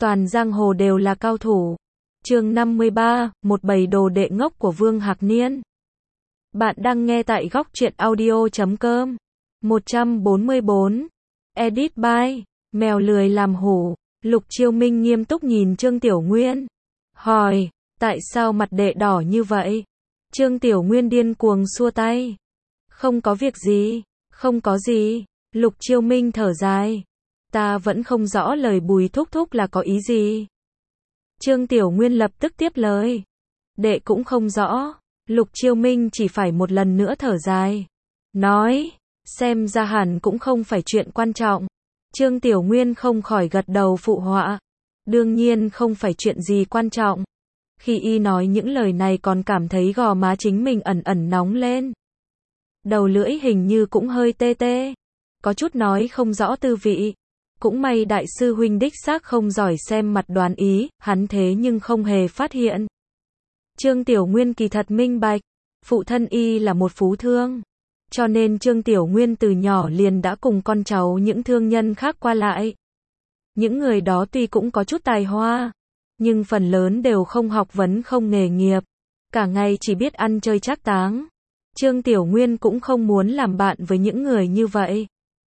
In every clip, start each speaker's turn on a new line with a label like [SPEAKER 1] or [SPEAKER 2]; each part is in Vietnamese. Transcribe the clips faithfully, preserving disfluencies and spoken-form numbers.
[SPEAKER 1] toàn giang hồ đều là cao thủ. Chương năm mươi ba, một bầy đồ đệ ngốc của Vương Hạc Niên. Bạn đang nghe tại góc truyện audio chấm com. một trăm bốn mươi bốn. Edit by Mèo lười làm hổ. Lục Chiêu Minh nghiêm túc nhìn Trương Tiểu Nguyên. Hỏi, tại sao mặt đệ đỏ như vậy? Trương Tiểu Nguyên điên cuồng xua tay. Không có việc gì, không có gì. Lục Chiêu Minh thở dài. Ta vẫn không rõ lời Bùi thúc thúc là có ý gì. Trương Tiểu Nguyên lập tức tiếp lời. Đệ cũng không rõ. Lục Chiêu Minh chỉ phải một lần nữa thở dài. Nói, xem ra hẳn cũng không phải chuyện quan trọng. Trương Tiểu Nguyên không khỏi gật đầu phụ họa. Đương nhiên không phải chuyện gì quan trọng. Khi y nói những lời này còn cảm thấy gò má chính mình ẩn ẩn nóng lên. Đầu lưỡi hình như cũng hơi tê tê. Có chút nói không rõ tư vị. Cũng may đại sư huynh đích xác không giỏi xem mặt đoán ý, hắn thế nhưng không hề phát hiện. Trương Tiểu Nguyên kỳ thật minh bạch, phụ thân y là một phú thương. Cho nên Trương Tiểu Nguyên từ nhỏ liền đã cùng con cháu những thương nhân khác qua lại. Những người đó tuy cũng có chút tài hoa, nhưng phần lớn đều không học vấn không nghề nghiệp. Cả ngày chỉ biết ăn chơi trác táng. Trương Tiểu Nguyên cũng không muốn làm bạn với những người như vậy.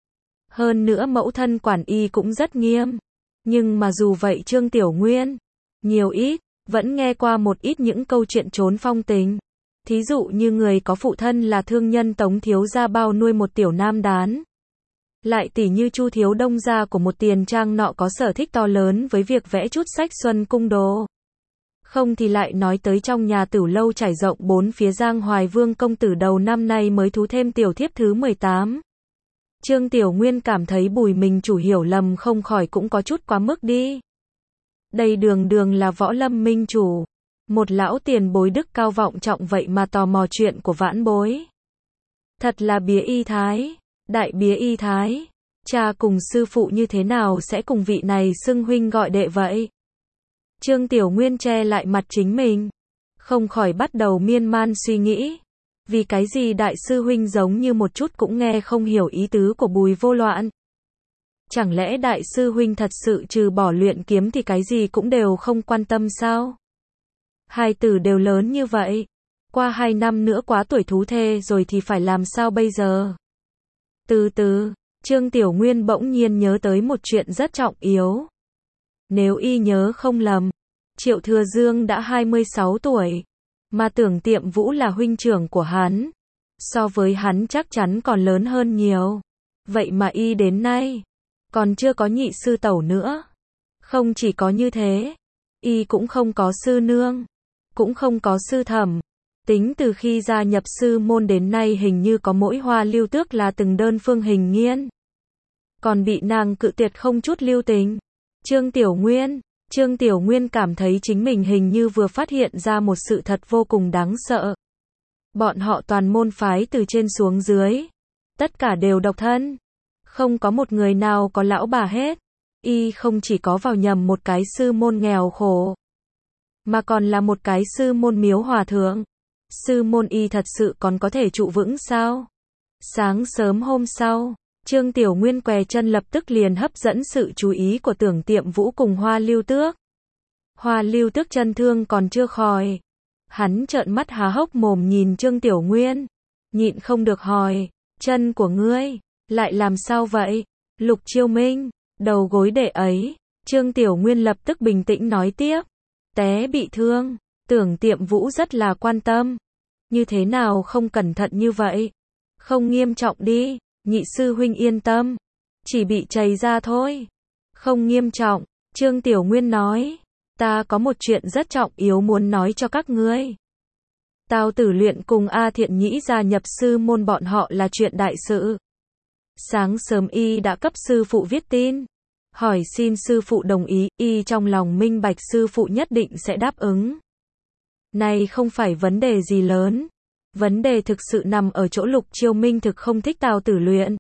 [SPEAKER 1] Hơn nữa mẫu thân quản y cũng rất nghiêm. Nhưng mà dù vậy Trương Tiểu Nguyên, nhiều ít, vẫn nghe qua một ít những câu chuyện trốn phong tình. Thí dụ như người có phụ thân là thương nhân Tống thiếu gia bao nuôi một tiểu nam đán. Lại tỉ như Chu thiếu đông gia của một tiền trang nọ có sở thích to lớn với việc vẽ chút sách xuân cung đồ. Không thì lại nói tới trong nhà Tửu lâu trải rộng bốn phía Giang Hoài Vương công tử đầu năm nay mới thú thêm tiểu thiếp thứ mười tám. Trương Tiểu Nguyên cảm thấy Bùi mình chủ hiểu lầm không khỏi cũng có chút quá mức đi. Đây đường đường là Võ Lâm minh chủ. Một lão tiền bối đức cao vọng trọng vậy mà tò mò chuyện của vãn bối. Thật là bía y thái. Đại bía y thái. Cha cùng sư phụ như thế nào sẽ cùng vị này xưng huynh gọi đệ vậy? Trương Tiểu Nguyên che lại mặt chính mình. Không khỏi bắt đầu miên man suy nghĩ. Vì cái gì đại sư huynh giống như một chút cũng nghe không hiểu ý tứ của Bùi Vô Loạn? Chẳng lẽ đại sư huynh thật sự trừ bỏ luyện kiếm thì cái gì cũng đều không quan tâm sao? Hai tử đều lớn như vậy. Qua hai năm nữa quá tuổi thú thê rồi thì phải làm sao bây giờ? Từ từ, Trương Tiểu Nguyên bỗng nhiên nhớ tới một chuyện rất trọng yếu. Nếu y nhớ không lầm, Triệu Thừa Dương đã hai mươi sáu tuổi. Mà Tưởng Tiệm Vũ là huynh trưởng của hắn. So với hắn chắc chắn còn lớn hơn nhiều. Vậy mà y đến nay còn chưa có nhị sư tẩu nữa. Không chỉ có như thế, y cũng không có sư nương, cũng không có sư thẩm. Tính từ khi gia nhập sư môn đến nay hình như có mỗi Hoa Lưu Tước là từng đơn phương hình nghiên. Còn bị nàng cự tuyệt không chút lưu tình. Trương Tiểu Nguyên, Trương Tiểu Nguyên cảm thấy chính mình hình như vừa phát hiện ra một sự thật vô cùng đáng sợ. Bọn họ toàn môn phái từ trên xuống dưới. Tất cả đều độc thân. Không có một người nào có lão bà hết. Y không chỉ có vào nhầm một cái sư môn nghèo khổ, mà còn là một cái sư môn miếu hòa thượng. Sư môn y thật sự còn có thể trụ vững sao? Sáng sớm hôm sau, Trương Tiểu Nguyên què chân lập tức liền hấp dẫn sự chú ý của Tưởng Tiệm Vũ cùng Hoa Lưu Tước. Hoa Lưu Tước chân thương còn chưa khỏi. Hắn trợn mắt há hốc mồm nhìn Trương Tiểu Nguyên. Nhịn không được hỏi, chân của ngươi, lại làm sao vậy? Lục Chiêu Minh, đầu gối để ấy. Trương Tiểu Nguyên lập tức bình tĩnh nói tiếp. Té bị thương, Tưởng Tiệm Vũ rất là quan tâm. Như thế nào không cẩn thận như vậy? Không nghiêm trọng đi, nhị sư huynh yên tâm. Chỉ bị chày ra thôi. Không nghiêm trọng, Trương Tiểu Nguyên nói. Ta có một chuyện rất trọng yếu muốn nói cho các ngươi. Tào Tử Luyện cùng A Thiện Nhĩ gia nhập sư môn bọn họ là chuyện đại sự. Sáng sớm y đã cấp sư phụ viết tin. Hỏi xin sư phụ đồng ý, y trong lòng minh bạch sư phụ nhất định sẽ đáp ứng. Này không phải vấn đề gì lớn. Vấn đề thực sự nằm ở chỗ Lục Chiêu Minh thực không thích Tào Tử Luyện.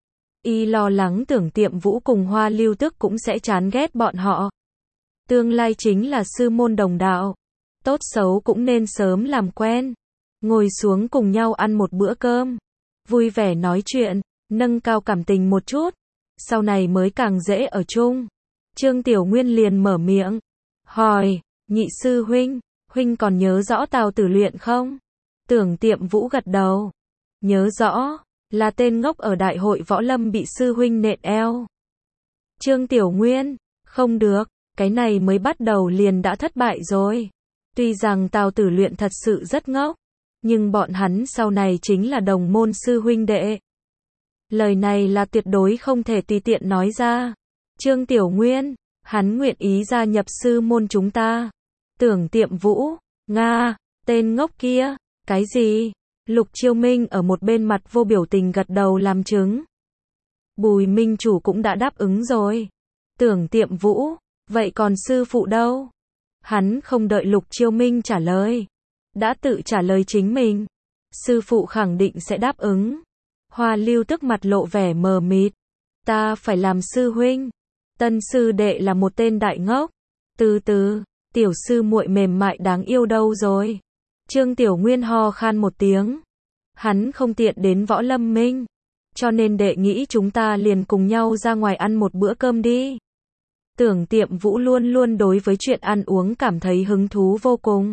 [SPEAKER 1] Y lo lắng Tưởng Tiệm Vũ cùng Hoa Lưu Tước cũng sẽ chán ghét bọn họ. Tương lai chính là sư môn đồng đạo. Tốt xấu cũng nên sớm làm quen. Ngồi xuống cùng nhau ăn một bữa cơm. Vui vẻ nói chuyện, nâng cao cảm tình một chút. Sau này mới càng dễ ở chung. Trương Tiểu Nguyên liền mở miệng, hỏi, nhị sư huynh, huynh còn nhớ rõ Tào Tử Luyện không? Tưởng Tiệm Vũ gật đầu. Nhớ rõ, là tên ngốc ở đại hội võ lâm bị sư huynh nện eo. Trương Tiểu Nguyên, không được, cái này mới bắt đầu liền đã thất bại rồi. Tuy rằng Tào Tử Luyện thật sự rất ngốc, nhưng bọn hắn sau này chính là đồng môn sư huynh đệ. Lời này là tuyệt đối không thể tùy tiện nói ra. Trương Tiểu Nguyên, hắn nguyện ý gia nhập sư môn chúng ta. Tưởng Tiệm Vũ, Nga, tên ngốc kia, cái gì? Lục Chiêu Minh ở một bên mặt vô biểu tình gật đầu làm chứng. Bùi Minh Chủ cũng đã đáp ứng rồi. Tưởng Tiệm Vũ, vậy còn sư phụ đâu? Hắn không đợi Lục Chiêu Minh trả lời, đã tự trả lời chính mình. Sư phụ khẳng định sẽ đáp ứng. Hoa Lưu tức mặt lộ vẻ mờ mịt. Ta phải làm sư huynh. Tân sư đệ là một tên đại ngốc. Từ từ, tiểu sư muội mềm mại đáng yêu đâu rồi? Trương Tiểu Nguyên ho khan một tiếng. Hắn không tiện đến Võ Lâm Minh, cho nên đệ nghĩ chúng ta liền cùng nhau ra ngoài ăn một bữa cơm đi. Tưởng Tiệm Vũ luôn luôn đối với chuyện ăn uống cảm thấy hứng thú vô cùng.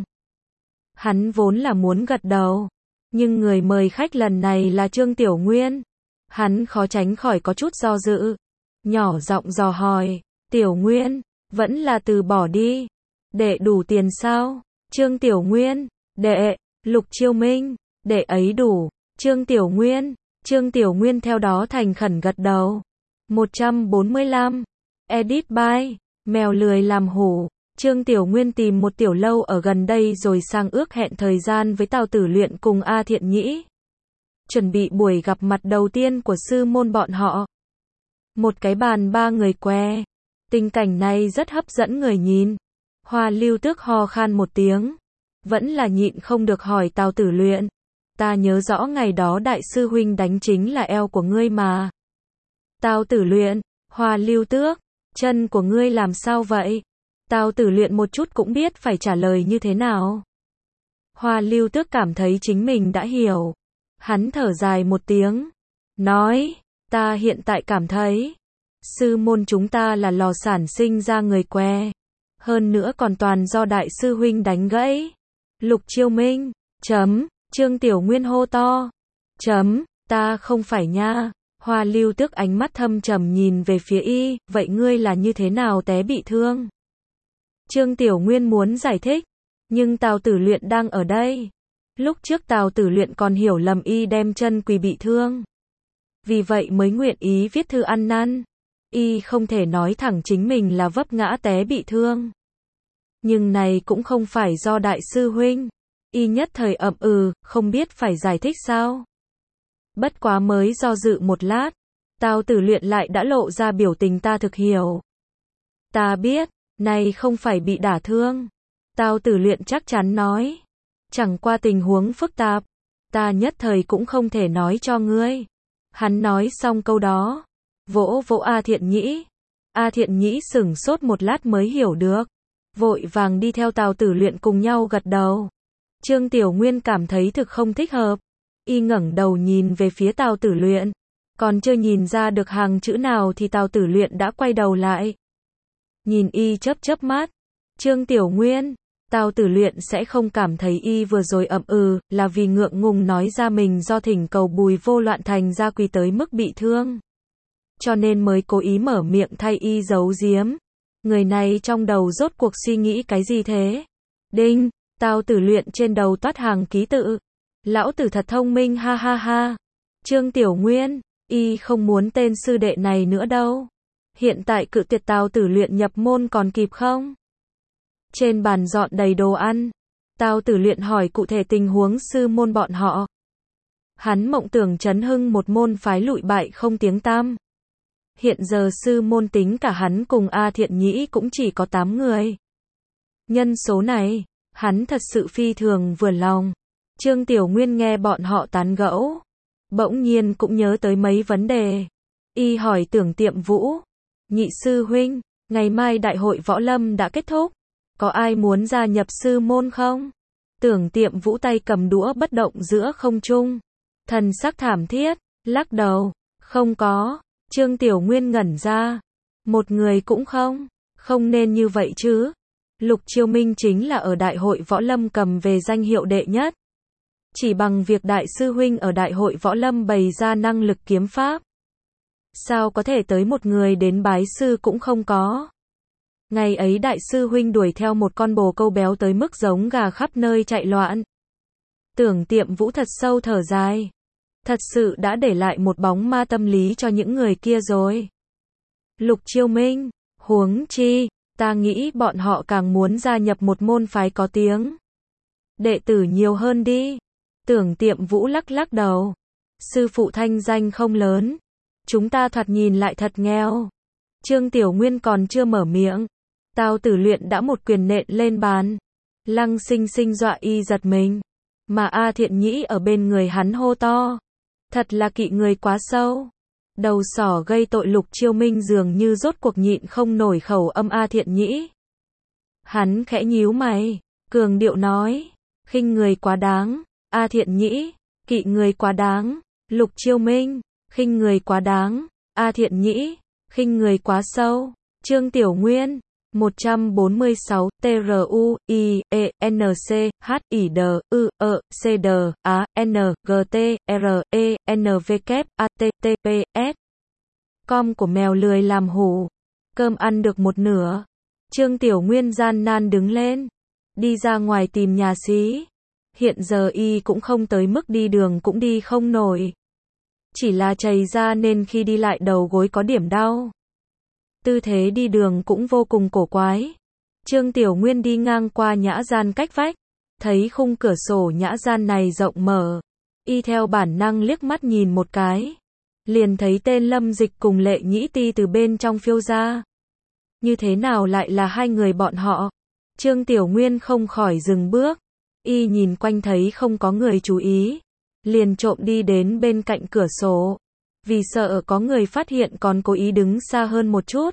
[SPEAKER 1] Hắn vốn là muốn gật đầu, nhưng người mời khách lần này là Trương Tiểu Nguyên. Hắn khó tránh khỏi có chút do dự. Nhỏ giọng dò hỏi, Tiểu Nguyên, vẫn là từ bỏ đi. Đệ đủ tiền sao? Trương Tiểu Nguyên, đệ, Lục Chiêu Minh, đệ ấy đủ. Trương Tiểu Nguyên, Trương Tiểu Nguyên theo đó thành khẩn gật đầu. một trăm bốn mươi lăm, edit by, mèo lười làm hổ. Trương Tiểu Nguyên tìm một tiểu lâu ở gần đây rồi sang ước hẹn thời gian với Tào Tử Luyện cùng A Thiện Nhĩ. Chuẩn bị buổi gặp mặt đầu tiên của sư môn bọn họ. Một cái bàn ba người que. Tình cảnh này rất hấp dẫn người nhìn. Hoa Lưu Tước ho khan một tiếng. Vẫn là nhịn không được hỏi Tào Tử Luyện. Ta nhớ rõ ngày đó đại sư huynh đánh chính là eo của ngươi mà. Tào Tử Luyện, Hoa Lưu Tước, chân của ngươi làm sao vậy? Tào Tử Luyện một chút cũng biết phải trả lời như thế nào. Hoa Lưu Tước cảm thấy chính mình đã hiểu. Hắn thở dài một tiếng. Nói, ta hiện tại cảm thấy, sư môn chúng ta là lò sản sinh ra người que. Hơn nữa còn toàn do đại sư huynh đánh gãy. Lục Chiêu Minh, chấm, Trương Tiểu Nguyên hô to. Chấm, ta không phải nha. Hoa Lưu Tước ánh mắt thâm trầm nhìn về phía y, vậy ngươi là như thế nào té bị thương? Trương Tiểu Nguyên muốn giải thích, nhưng Tào Tử Luyện đang ở đây. Lúc trước Tào Tử Luyện còn hiểu lầm y đem chân quỳ bị thương. Vì vậy mới nguyện ý viết thư ăn năn. Y không thể nói thẳng chính mình là vấp ngã té bị thương. Nhưng này cũng không phải do đại sư huynh. Y nhất thời ậm ừ, không biết phải giải thích sao. Bất quá mới do dự một lát, Tào Tử Luyện lại đã lộ ra biểu tình ta thực hiểu. Ta biết, này không phải bị đả thương. Tào Tử Luyện chắc chắn nói. Chẳng qua tình huống phức tạp, ta nhất thời cũng không thể nói cho ngươi. Hắn nói xong câu đó, vỗ vỗ A Thiện Nhĩ. A Thiện Nhĩ sửng sốt một lát mới hiểu được, vội vàng đi theo Tào Tử Luyện cùng nhau gật đầu. Trương Tiểu Nguyên cảm thấy thực không thích hợp, y ngẩng đầu nhìn về phía Tào Tử Luyện, còn chưa nhìn ra được hàng chữ nào thì Tào Tử Luyện đã quay đầu lại. Nhìn y chớp chớp mắt. Trương Tiểu Nguyên, Tào Tử Luyện sẽ không cảm thấy y vừa rồi ậm ừ, là vì ngượng ngùng nói ra mình do thỉnh cầu Bùi Vô Loạn thành ra quỳ tới mức bị thương. Cho nên mới cố ý mở miệng thay y giấu giếm. Người này trong đầu rốt cuộc suy nghĩ cái gì thế? Đinh, Tào Tử Luyện trên đầu toát hàng ký tự. Lão tử thật thông minh ha ha ha. Trương Tiểu Nguyên, y không muốn tên sư đệ này nữa đâu. Hiện tại cự tuyệt Tào Tử Luyện nhập môn còn kịp không? Trên bàn dọn đầy đồ ăn. Tào Tử Luyện hỏi cụ thể tình huống sư môn bọn họ. Hắn mộng tưởng chấn hưng một môn phái lụi bại không tiếng tăm. Hiện giờ sư môn tính cả hắn cùng A Thiện Nhĩ cũng chỉ có tám người. Nhân số này, hắn thật sự phi thường vừa lòng. Trương Tiểu Nguyên nghe bọn họ tán gẫu, bỗng nhiên cũng nhớ tới mấy vấn đề. Y hỏi Tưởng Tiệm Vũ, nhị sư huynh, ngày mai đại hội võ lâm đã kết thúc, có ai muốn gia nhập sư môn không? Tưởng Tiệm Vũ tay cầm đũa bất động giữa không trung, thần sắc thảm thiết, lắc đầu, không có. Trương Tiểu Nguyên ngẩn ra, một người cũng không. Không nên như vậy chứ. Lục Chiêu Minh chính là ở đại hội võ lâm cầm về danh hiệu đệ nhất. Chỉ bằng việc đại sư huynh ở đại hội võ lâm bày ra năng lực kiếm pháp. Sao có thể tới một người đến bái sư cũng không có. Ngày ấy đại sư huynh đuổi theo một con bồ câu béo tới mức giống gà khắp nơi chạy loạn. Tưởng Tiệm Vũ thật sâu thở dài. Thật sự đã để lại một bóng ma tâm lý cho những người kia rồi. Lục Chiêu Minh, huống chi, ta nghĩ bọn họ càng muốn gia nhập một môn phái có tiếng. Đệ tử nhiều hơn đi. Tưởng Tiệm Vũ lắc lắc đầu. Sư phụ thanh danh không lớn. Chúng ta thoạt nhìn lại thật nghèo. Trương Tiểu Nguyên còn chưa mở miệng. Tào Tử Luyện đã một quyền nện lên bàn. Lăng Sinh Sinh dọa y giật mình. Mà A Thiện Nhĩ ở bên người hắn hô to. Thật là kỵ người quá sâu. Đầu sỏ gây tội Lục Chiêu Minh dường như rốt cuộc nhịn không nổi khẩu âm A Thiện Nhĩ. Hắn khẽ nhíu mày, cường điệu nói. Khinh người quá đáng. A Thiện Nhĩ, kỵ người quá đáng. Lục Chiêu Minh, khinh người quá đáng. A Thiện Nhĩ, khinh người quá sâu. Trương Tiểu Nguyên, một trăm bốn mươi sáu, T R U, I, E, N, C, H, I, D, U, E, C, D, A, N, G, T, R, E, N, V, K, A, T, T, P, S. Com của mèo lười làm hủ. Cơm ăn được một nửa. Trương Tiểu Nguyên gian nan đứng lên. Đi ra ngoài tìm nhà xí. Hiện giờ y cũng không tới mức đi đường cũng đi không nổi. Chỉ là chày ra nên khi đi lại đầu gối có điểm đau. Tư thế đi đường cũng vô cùng cổ quái. Trương Tiểu Nguyên đi ngang qua nhã gian cách vách. Thấy khung cửa sổ nhã gian này rộng mở. Y theo bản năng liếc mắt nhìn một cái. Liền thấy tên Lâm Dịch cùng Lệ Nhĩ Ti từ bên trong phiêu ra. Như thế nào lại là hai người bọn họ? Trương Tiểu Nguyên không khỏi dừng bước. Y nhìn quanh thấy không có người chú ý. Liền trộm đi đến bên cạnh cửa sổ. Vì sợ có người phát hiện còn cố ý đứng xa hơn một chút.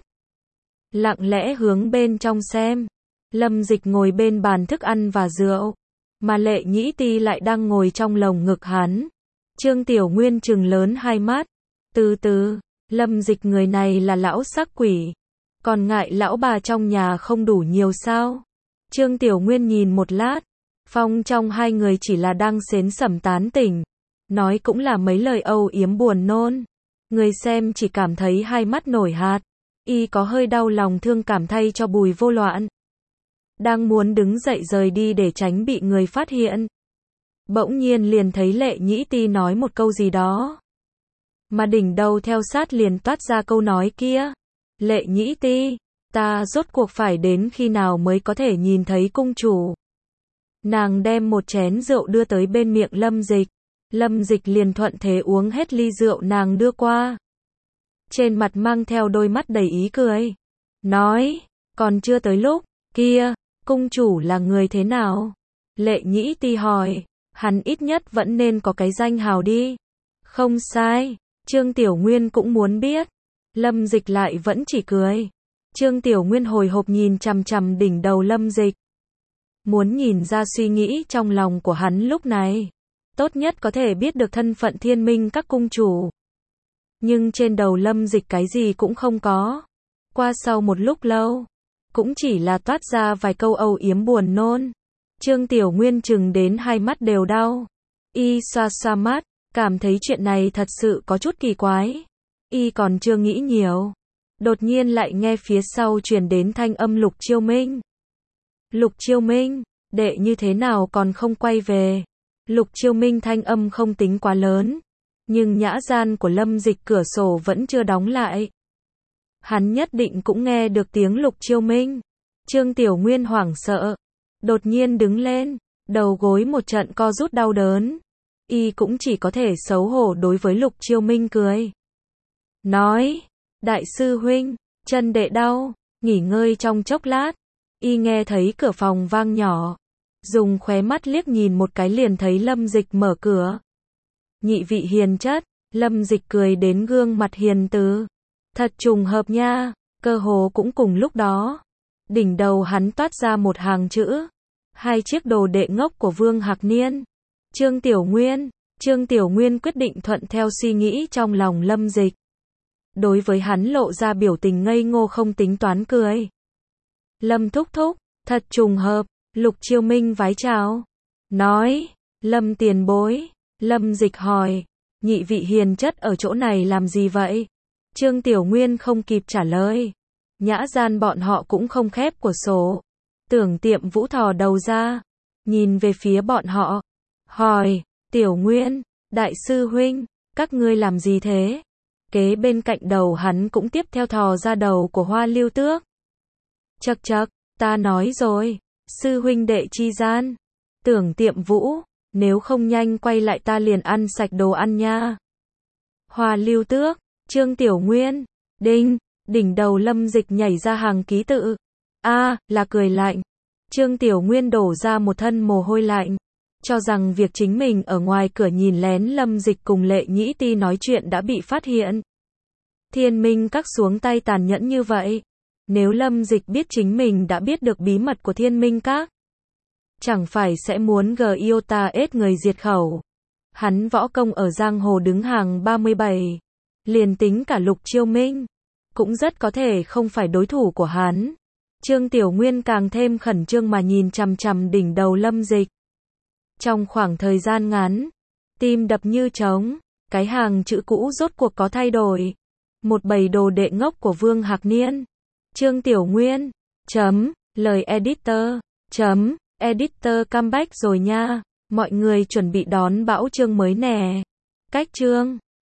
[SPEAKER 1] Lặng lẽ hướng bên trong xem. Lâm Dịch ngồi bên bàn thức ăn và rượu. Mà Lệ Nhĩ Ti lại đang ngồi trong lồng ngực hắn. Trương Tiểu Nguyên trừng lớn hai mắt. Từ từ, Lâm Dịch người này là lão sắc quỷ. Còn ngại lão bà trong nhà không đủ nhiều sao? Trương Tiểu Nguyên nhìn một lát. Phong trong hai người chỉ là đang xến xẩm tán tỉnh. Nói cũng là mấy lời âu yếm buồn nôn. Người xem chỉ cảm thấy hai mắt nổi hạt. Y có hơi đau lòng thương cảm thay cho Bùi Vô Loạn. Đang muốn đứng dậy rời đi để tránh bị người phát hiện. Bỗng nhiên liền thấy Lệ Nhĩ Ti nói một câu gì đó. Mà đỉnh đầu theo sát liền toát ra câu nói kia. Lệ Nhĩ Ti, ta rốt cuộc phải đến khi nào mới có thể nhìn thấy cung chủ. Nàng đem một chén rượu đưa tới bên miệng Lâm Dịch. Lâm Dịch liền thuận thế uống hết ly rượu nàng đưa qua. Trên mặt mang theo đôi mắt đầy ý cười. Nói, còn chưa tới lúc, kia, cung chủ là người thế nào? Lệ Nhĩ Ti hỏi, hắn ít nhất vẫn nên có cái danh hào đi. Không sai, Trương Tiểu Nguyên cũng muốn biết. Lâm Dịch lại vẫn chỉ cười. Trương Tiểu Nguyên hồi hộp nhìn chằm chằm đỉnh đầu Lâm Dịch. Muốn nhìn ra suy nghĩ trong lòng của hắn lúc này. Tốt nhất có thể biết được thân phận thiên minh các cung chủ. Nhưng trên đầu Lâm Dịch cái gì cũng không có. Qua sau một lúc lâu, cũng chỉ là toát ra vài câu âu yếm buồn nôn. Trương Tiểu Nguyên chừng đến hai mắt đều đau. Y xoa xoa mắt, cảm thấy chuyện này thật sự có chút kỳ quái. Y còn chưa nghĩ nhiều. Đột nhiên lại nghe phía sau truyền đến thanh âm Lục Chiêu Minh. Lục Chiêu Minh, đệ như thế nào còn không quay về? Lục Chiêu Minh thanh âm không tính quá lớn. Nhưng nhã gian của Lâm Dịch cửa sổ vẫn chưa đóng lại. Hắn nhất định cũng nghe được tiếng Lục Chiêu Minh. Trương Tiểu Nguyên hoảng sợ. Đột nhiên đứng lên. Đầu gối một trận co rút đau đớn. Y cũng chỉ có thể xấu hổ đối với Lục Chiêu Minh cười. Nói. Đại sư huynh, chân đệ đau. Nghỉ ngơi trong chốc lát. Y nghe thấy cửa phòng vang nhỏ. Dùng khóe mắt liếc nhìn một cái liền thấy Lâm Dịch mở cửa. Nhị vị hiền chất. Lâm Dịch cười đến gương mặt hiền từ. Thật trùng hợp nha. Cơ hồ cũng cùng lúc đó. Đỉnh đầu hắn toát ra một hàng chữ. Hai chiếc đồ đệ ngốc của Vương Hạc Niên. Trương Tiểu Nguyên. Trương Tiểu Nguyên quyết định thuận theo suy nghĩ trong lòng Lâm Dịch. Đối với hắn lộ ra biểu tình ngây ngô không tính toán cười. Lâm thúc thúc, thật trùng hợp, Lục Chiêu Minh vái chào. Nói, Lâm tiền bối, Lâm Dịch hỏi, nhị vị hiền chất ở chỗ này làm gì vậy? Trương Tiểu Nguyên không kịp trả lời. Nhã gian bọn họ cũng không khép của sổ. Tưởng Tiệm Vũ thò đầu ra, nhìn về phía bọn họ, hỏi, Tiểu Nguyên, đại sư huynh, các ngươi làm gì thế? Kế bên cạnh đầu hắn cũng tiếp theo thò ra đầu của Hoa Lưu Tước. Chậc chậc, ta nói rồi, sư huynh đệ chi gian. Tưởng Tiệm Vũ, nếu không nhanh quay lại ta liền ăn sạch đồ ăn nha. Hoa Lưu Tước, Trương Tiểu Nguyên, đinh, đỉnh đầu Lâm Dịch nhảy ra hàng ký tự. A, là cười lạnh. Trương Tiểu Nguyên đổ ra một thân mồ hôi lạnh, cho rằng việc chính mình ở ngoài cửa nhìn lén Lâm Dịch cùng Lệ Nhĩ Ti nói chuyện đã bị phát hiện. Thiên Minh Các xuống tay tàn nhẫn như vậy. Nếu Lâm Dịch biết chính mình đã biết được bí mật của Thiên Minh Các, chẳng phải sẽ muốn gờ iota ết người diệt khẩu. Hắn võ công ở giang hồ đứng hàng ba mươi bảy. Liền tính cả Lục Chiêu Minh, cũng rất có thể không phải đối thủ của hắn. Trương Tiểu Nguyên càng thêm khẩn trương mà nhìn chằm chằm đỉnh đầu Lâm Dịch. Trong khoảng thời gian ngắn, tim đập như trống, cái hàng chữ cũ rốt cuộc có thay đổi. Một bầy đồ đệ ngốc của Vương Hạc Niên. Trương Tiểu Nguyên, chấm, lời editor, chấm, editor comeback rồi nha. Mọi người chuẩn bị đón bão chương mới nè. Cách chương